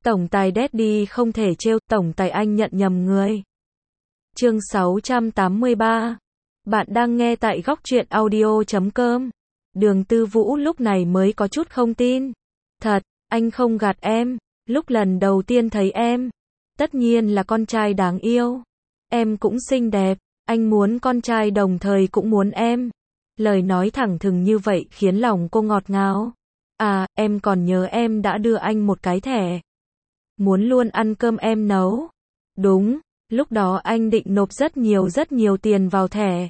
Tổng tài Daddy không thể trêu, tổng tài anh nhận nhầm người. Chương 683. Bạn đang nghe tại góc truyện audio.com. Đường Tư Vũ lúc này mới có chút không tin. Thật, anh không gạt em, lúc lần đầu tiên thấy em, tất nhiên là con trai đáng yêu. Em cũng xinh đẹp, anh muốn con trai đồng thời cũng muốn em. Lời nói thẳng thừng như vậy khiến lòng cô ngọt ngào. À, em còn nhớ em đã đưa anh một cái thẻ. Muốn luôn ăn cơm em nấu. Đúng, lúc đó anh định nộp rất nhiều tiền vào thẻ.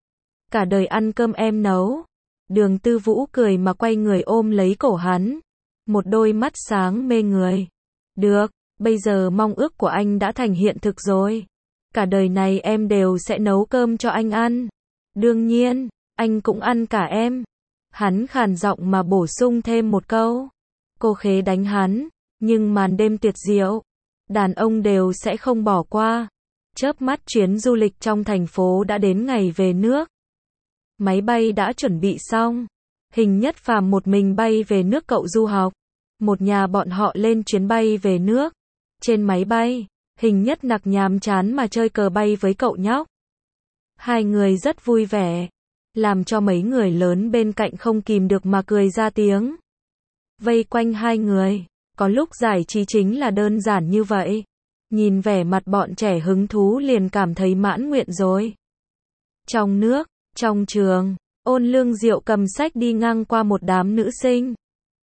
Cả đời ăn cơm em nấu. Đường Tư Vũ cười mà quay người ôm lấy cổ hắn. Một đôi mắt sáng mê người. Được, bây giờ mong ước của anh đã thành hiện thực rồi. Cả đời này em đều sẽ nấu cơm cho anh ăn. Đương nhiên, anh cũng ăn cả em. Hắn khàn giọng mà bổ sung thêm một câu. Cô khế đánh hắn, nhưng màn đêm tuyệt diệu, đàn ông đều sẽ không bỏ qua. Chớp mắt chuyến du lịch trong thành phố đã đến ngày về nước. Máy bay đã chuẩn bị xong. Hình Nhất Phàm một mình bay về nước cậu du học. Một nhà bọn họ lên chuyến bay về nước. Trên máy bay, Hình Nhất Nặc nhàm chán mà chơi cờ bay với cậu nhóc. Hai người rất vui vẻ, làm cho mấy người lớn bên cạnh không kìm được mà cười ra tiếng. Vây quanh hai người, có lúc giải trí chính là đơn giản như vậy. Nhìn vẻ mặt bọn trẻ hứng thú liền cảm thấy mãn nguyện rồi. Trong nước, trong trường, Ôn Lương Diệu cầm sách đi ngang qua một đám nữ sinh.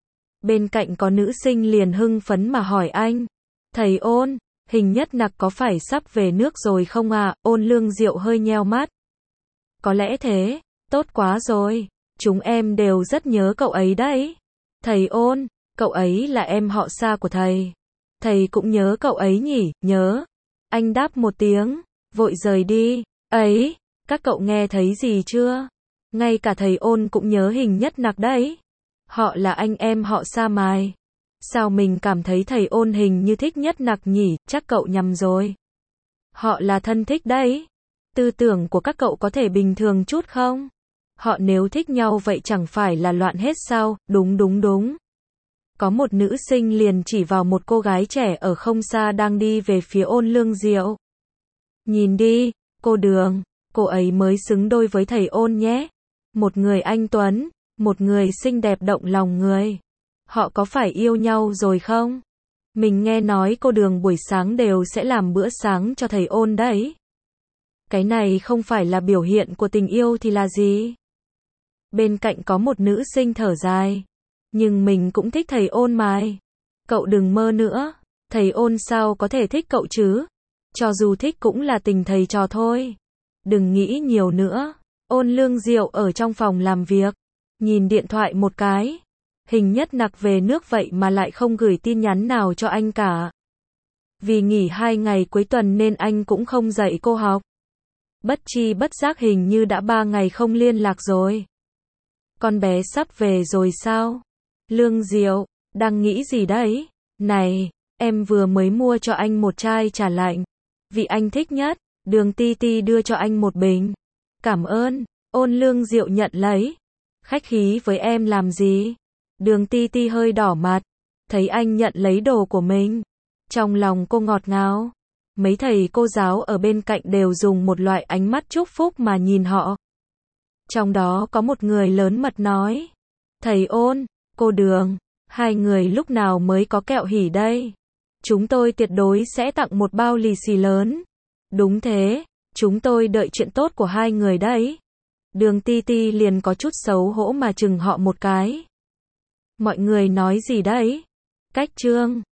Bên cạnh có nữ sinh liền hưng phấn mà hỏi anh. Thầy Ôn, Hình Nhất Nặc có phải sắp về nước rồi không ạ? Ôn Lương Diệu hơi nheo mắt. Có lẽ thế, tốt quá rồi, chúng em đều rất nhớ cậu ấy đấy. Thầy Ôn, cậu ấy là em họ xa của thầy. Thầy cũng nhớ cậu ấy nhỉ? Nhớ. Anh đáp một tiếng, vội rời đi. Ấy, các cậu nghe thấy gì chưa? Ngay cả thầy Ôn cũng nhớ Hình Nhất Nặc đấy. Họ là anh em họ xa mài. Sao mình cảm thấy thầy Ôn hình như thích Nhất Nặc nhỉ? Chắc cậu nhầm rồi. Họ là thân thích đấy. Tư tưởng của các cậu có thể bình thường chút không? Họ nếu thích nhau vậy chẳng phải là loạn hết sao? Đúng. Có một nữ sinh liền chỉ vào một cô gái trẻ ở không xa đang đi về phía Ôn Lương Diệu. Nhìn đi, cô Đường, cô ấy mới xứng đôi với thầy Ôn nhé. Một người anh tuấn, một người xinh đẹp động lòng người. Họ có phải yêu nhau rồi không? Mình nghe nói cô Đường buổi sáng đều sẽ làm bữa sáng cho thầy Ôn đấy. Cái này không phải là biểu hiện của tình yêu thì là gì? Bên cạnh có một nữ sinh thở dài. Nhưng mình cũng thích thầy Ôn mà. Cậu đừng mơ nữa. Thầy Ôn sao có thể thích cậu chứ? Cho dù thích cũng là tình thầy trò thôi. Đừng nghĩ nhiều nữa. Ôn Lương Diệu ở trong phòng làm việc. Nhìn điện thoại một cái. Hình Nhất Nặc về nước vậy mà lại không gửi tin nhắn nào cho anh cả. Vì nghỉ 2 ngày cuối tuần nên anh cũng không dạy cô học. Bất chi bất giác hình như đã 3 ngày không liên lạc rồi. Con bé sắp về rồi sao? Lương Diệu, đang nghĩ gì đấy? Này, em vừa mới mua cho anh một chai trà lạnh. Vị anh thích nhất, Đường Ti Ti đưa cho anh một bình. Cảm ơn, Ôn Lương Diệu nhận lấy. Khách khí với em làm gì? Đường Ti Ti hơi đỏ mặt. Thấy anh nhận lấy đồ của mình. Trong lòng cô ngọt ngào. Mấy thầy cô giáo ở bên cạnh đều dùng một loại ánh mắt chúc phúc mà nhìn họ. Trong đó có một người lớn mật nói. Thầy Ôn, cô Đường, hai người lúc nào mới có kẹo hỉ đây? Chúng tôi tuyệt đối sẽ tặng một bao lì xì lớn. Đúng thế, chúng tôi đợi chuyện tốt của hai người đấy. Đường Ti Ti liền có chút xấu hổ mà chừng họ một cái. Mọi người nói gì đấy? Cách trương.